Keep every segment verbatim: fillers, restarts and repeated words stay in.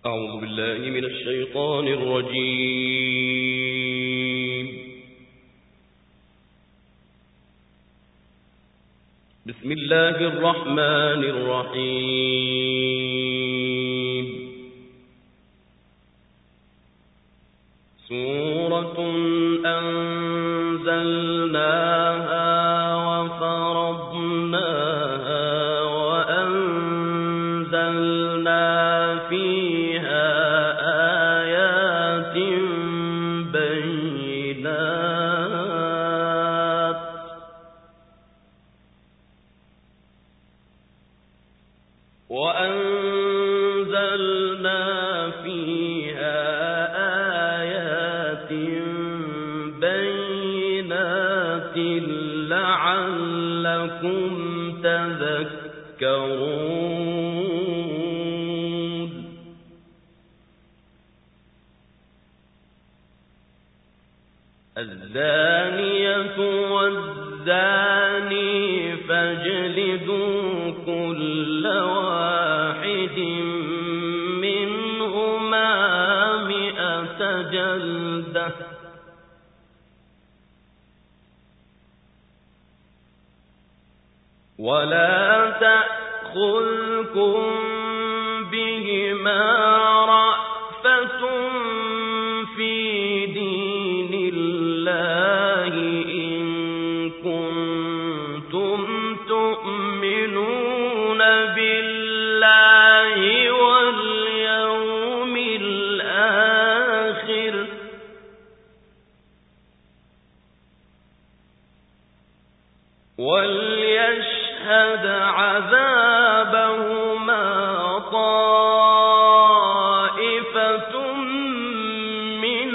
أعوذ بالله من الشيطان الرجيم. بسم الله الرحمن الرحيم. سورة أنزلناها وفرضناها وأنزلنا فيها آيات بينات وأنزلنا فيها آيات بينات لعلكم تذكرون. الزانية والزاني فاجلدوا كل واحد منهما مئة جلدة ولا تأخذكم بهما رأفة في دين الله إن كنتم تؤمنون بالله واليوم الآخر وليشهد عذابهما طائفة من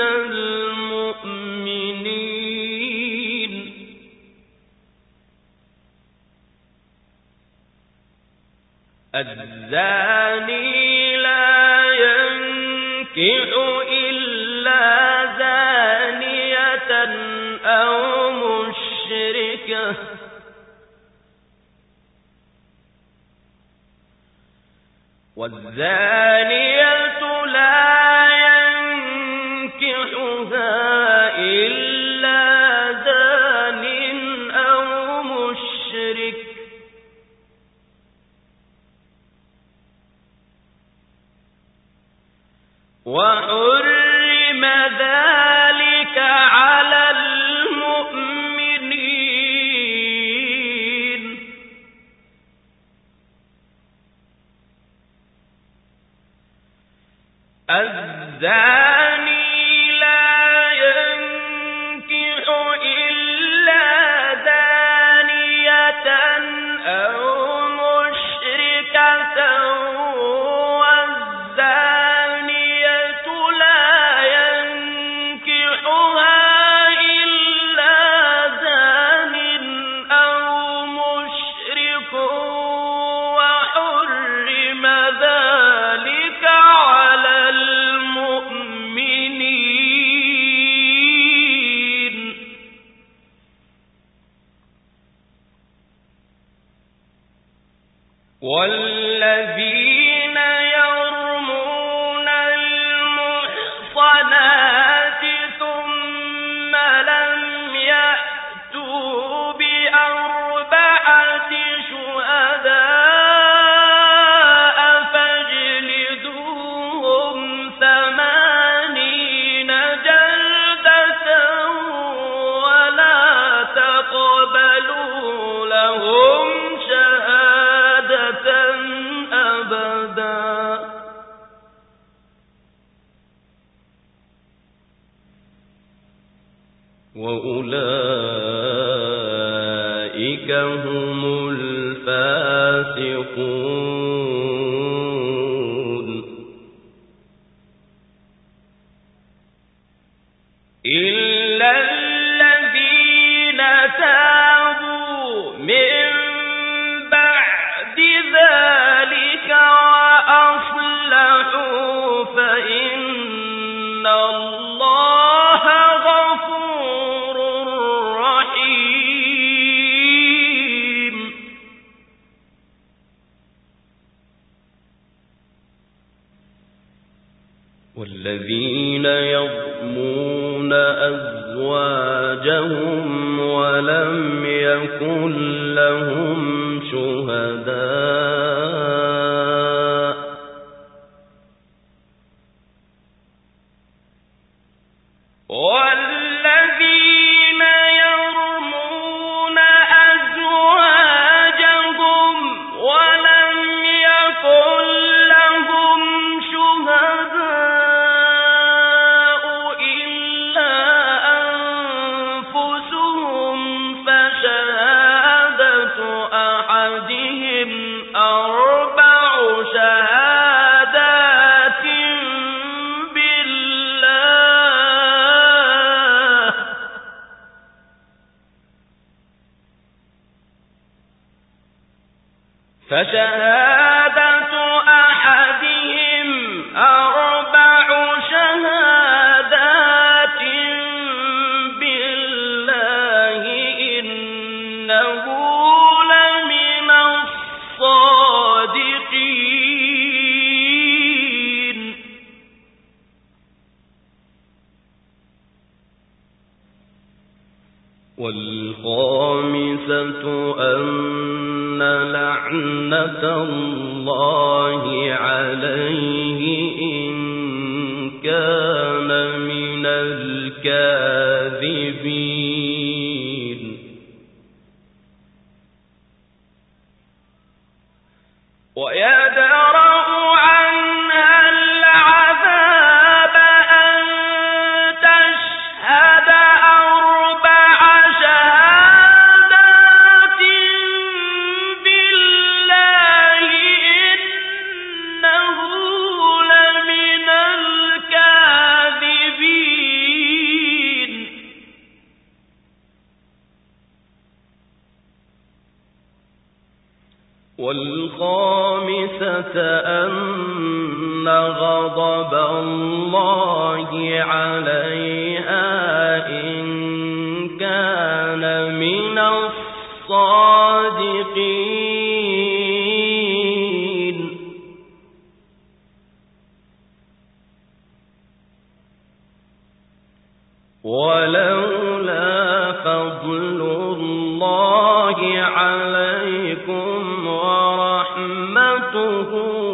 المؤمنين. الزاني لا ينكح إلا زانية أو مشركة والزانية لا ينكحها إلا زان أو مشرك وحرم ذلك على المؤمنين. الزاني لا ينكح إلا زانية أو مشركة والزانية لا ينكحها إلا زان أو مشرك وحرم ذلك على المؤمنين. والذين يرمون المحصنات ثم لم يأتوا بأربعة شهداء فاجلدوهم ثمانين جلدة ولا تقبلوا لهم شهادة أبدا وأولئك هم الفاسقون. إلا الذين تابوا من بعد ذلك وأصلحوا فإن الله غفور رحيم. والذين يرمون أزواجهم ولم يكن لهم شهداء والذين يرمون أزواجهم ولم يكن لهم شهداء إلا أنفسهم فشهادة أحدهم أربع شهادات بالله فشهادة أحدهم أربع شهادات بالله إنه لمن الصادقين والخامسة أن لعنة الله عليه إن كان من الكاذبين ويدرأ عنها العذاب أن تشهد أربع شهادات بالله إنه لمن الكاذبين والخامسة أن غضب الله عليها إن كان من الصادقين ولولا فضل الله عليكم ورحمته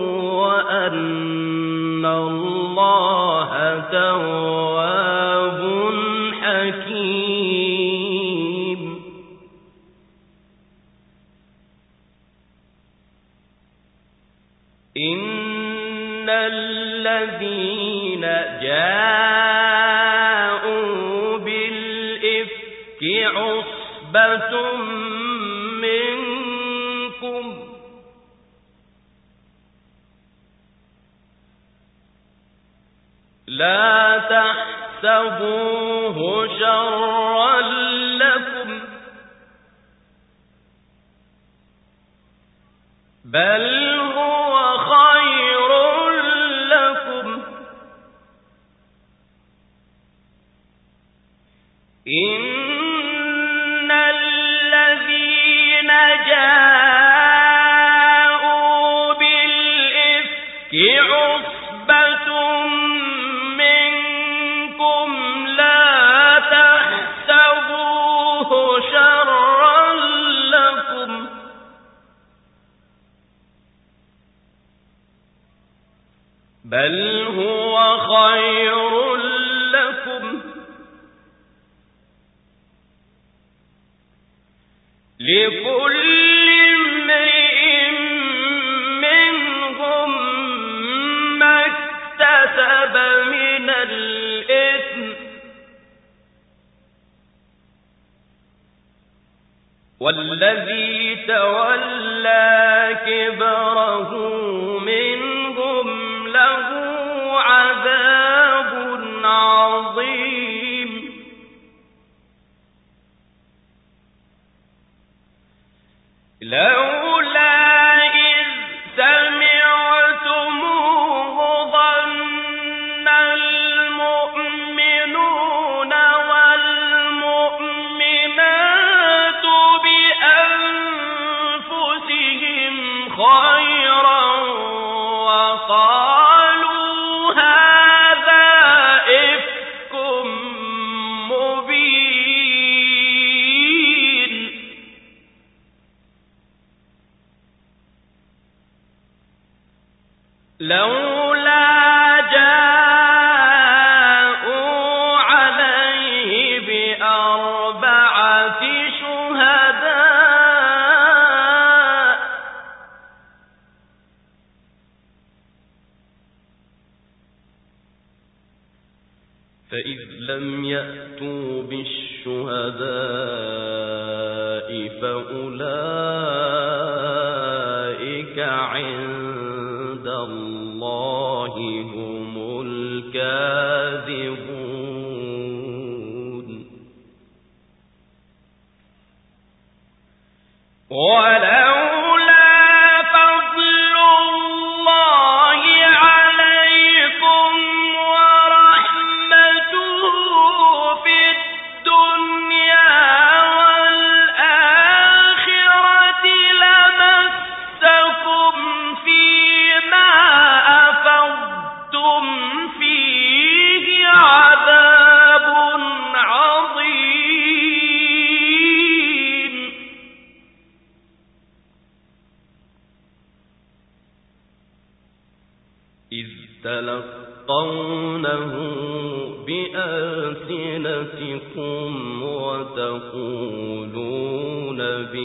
وأن الله تواب حكيم إن الذين جاءوا بالإفك عصبة منكم لا تحسبوه شرا لكم بل هو خير لكم إن الذين جاءوا بالإفك عصبة منكم لا تحسبوه شرا لكم بل هو خير لكم لكل امرئ منهم ما اكتسب من الإثم والذي تولى كبره منهم له عذاب عظيم لولا إذ سمعتموه ظن المؤمنون والمؤمنات بأنفسهم خيرا وقالوا هذا فإذ لم يأتوا بالشهداء فأولئك عند الله هم الكاذبون. ولولا فضل الله عليكم ورحمته في الدنيا والآخرة لمسكم فيما أفضتم فيه عذاب عظيم. إذ تلقونه بألسنتكم وتقولون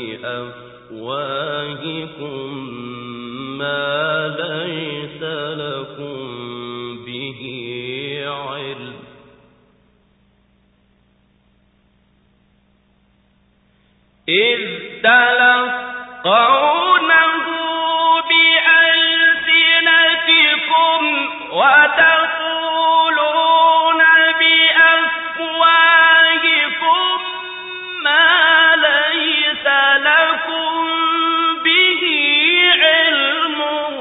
بأفواهكم ما ليس لكم به علم. إذ تلقونه بألسنتكم وتقولون بأفواهكم ما ليس لكم به علم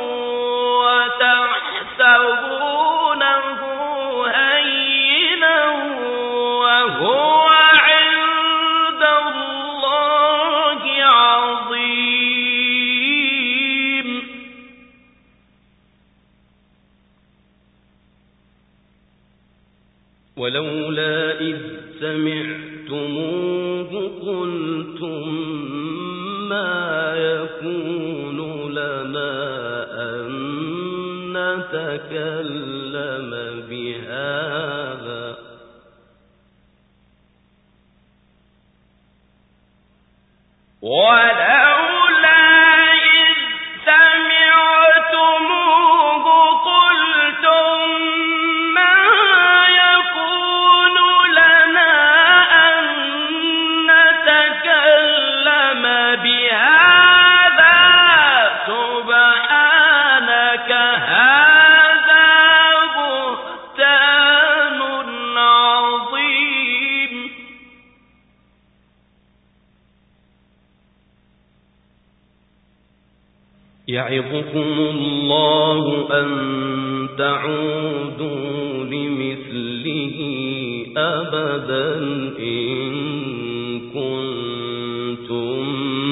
وتحسبونه هينا وهو عند الله عظيم. ولولا إذ سمعتموه قلتم ما يكون لنا أن نتكلم بهذا ولولا إذ سمعتموه قلتم ما يكون لنا أن نتكلم بهذا سبحانك هذا بهتان عظيم. يعظكم الله أن تعودوا لمثله أبدا إن كنتم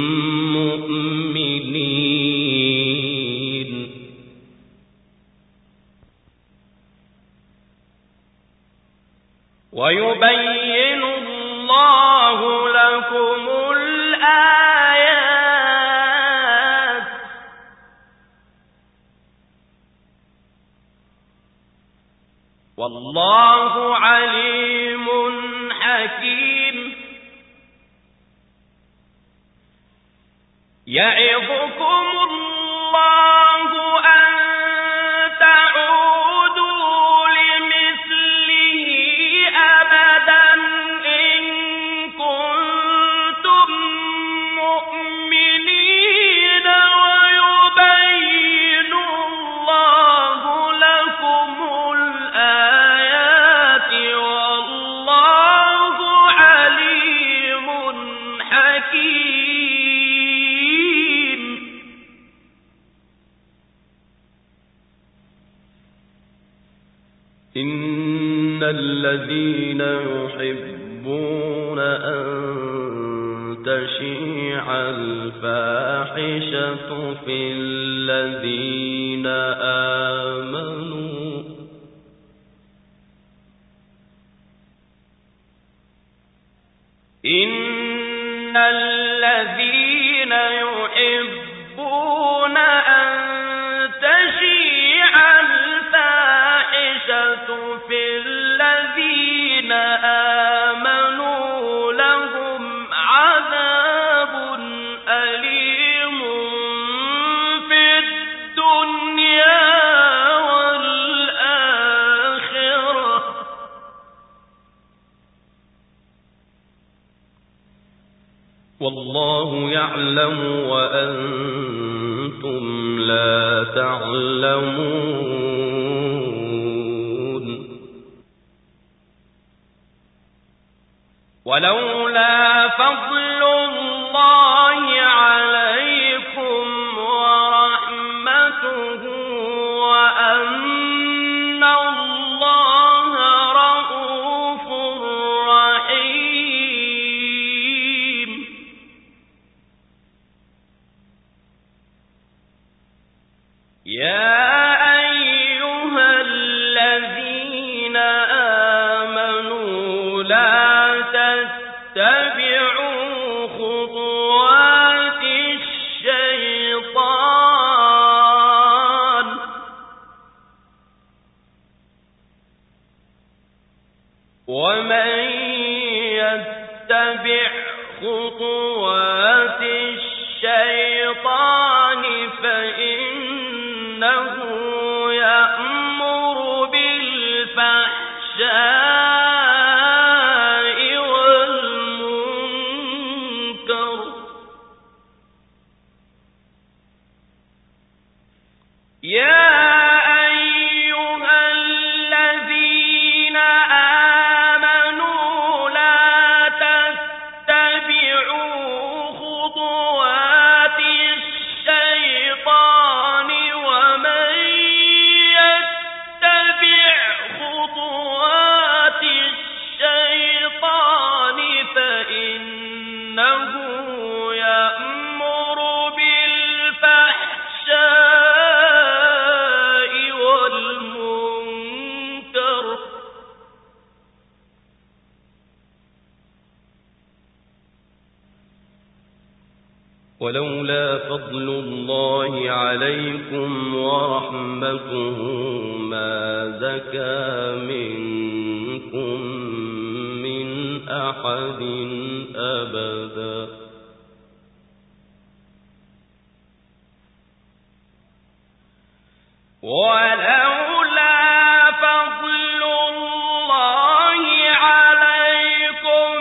مؤمنين. ويبين الله لكم الآيات والله عليم حكيم. يعظكم الله أن تعودوا لمثله أبدا إن كنتم مؤمنين ويبين الله لكم الآيات والله عليم حكيم. إن الذين يحبون أن تشيع الفاحشة في الذين آمنوا إن الذين يحبون أن تشيع الفاحشة في الذين آمنوا لهم عذاب أليم في الدنيا والآخرة والله يعلم وأنتم لا تعلمون. ولولا فضل الله عليكم ورحمته وأن الله رؤوف رحيم يا أيها الذين آمنوا لا تتبعوا خطوات الشيطان ومن يتبع خطوات الشيطان فإنه يأمر بالفحشاء والمنكر يا ولولا فضل الله عليكم ورحمته ما زكى منكم من أحد أبدا ولولا فضل الله عليكم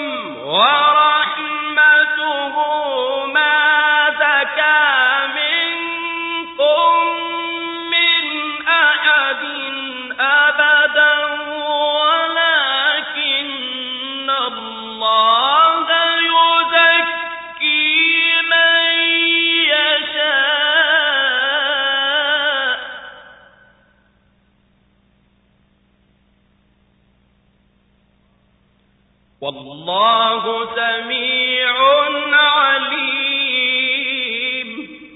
ورحمته ما زكى منكم من أحد أبدا ولكن الله يزكي من يشاء والله سميع عليم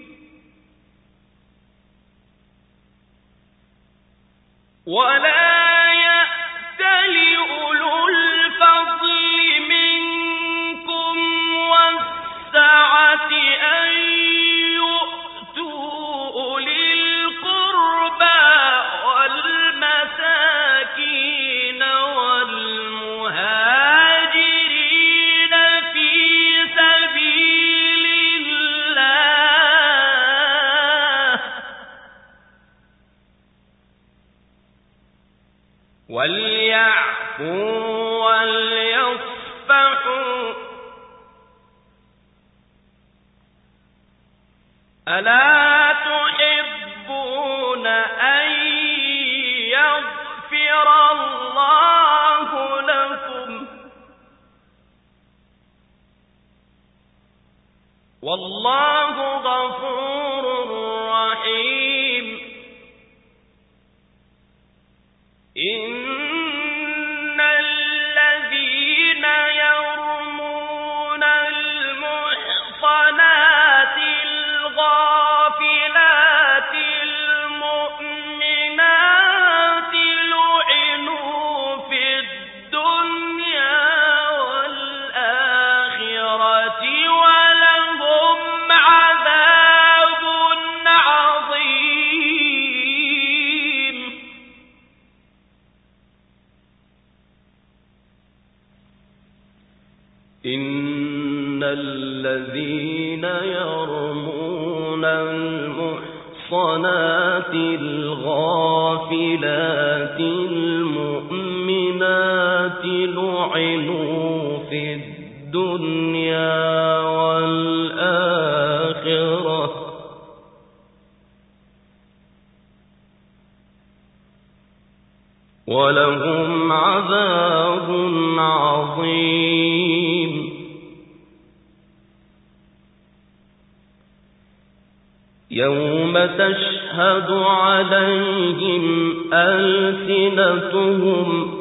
ولا يأتل أولو الفضل منكم والسعة أن يؤتوا أولي القربى والمساكين والمهاجرين في سبيل الله وليعفوا وليصفحوا ألا تحبون أن يغفر الله لكم والله غفور رحيم إن الذين يرمون المحصنات الغافلات المؤمنات لعنوا في الدنيا والآخرة ولهم عذاب عظيم إن الذين يرمون المحصنات الغافلات المؤمنات لعنوا في الدنيا ولهم عذاب عظيم. يوم تشهد عليهم ألسنتهم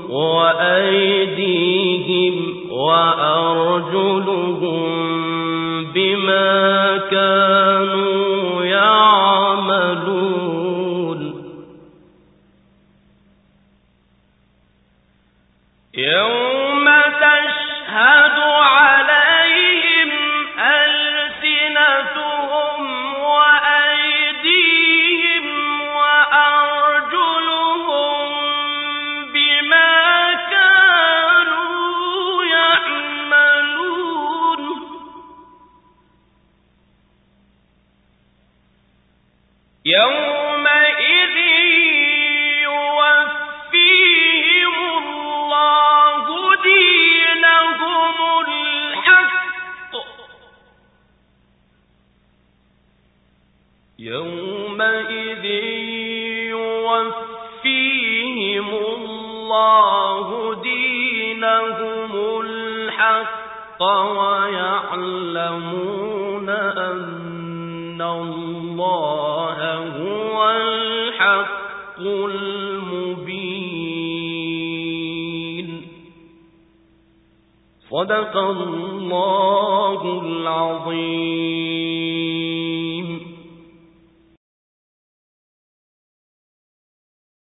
وأيديهم وأرجلهم بما كانوا يعملون. يوم تشهد عليهم ألسنتهم وأيديهم وأرجلهم بما كانوا يعملون. يومئذ يوفيهم الله دينهم الحق يومئذ يوفيهم الله دينهم الحق ويعلمون أن الله هو الحق المبين. صدق الله العظيم.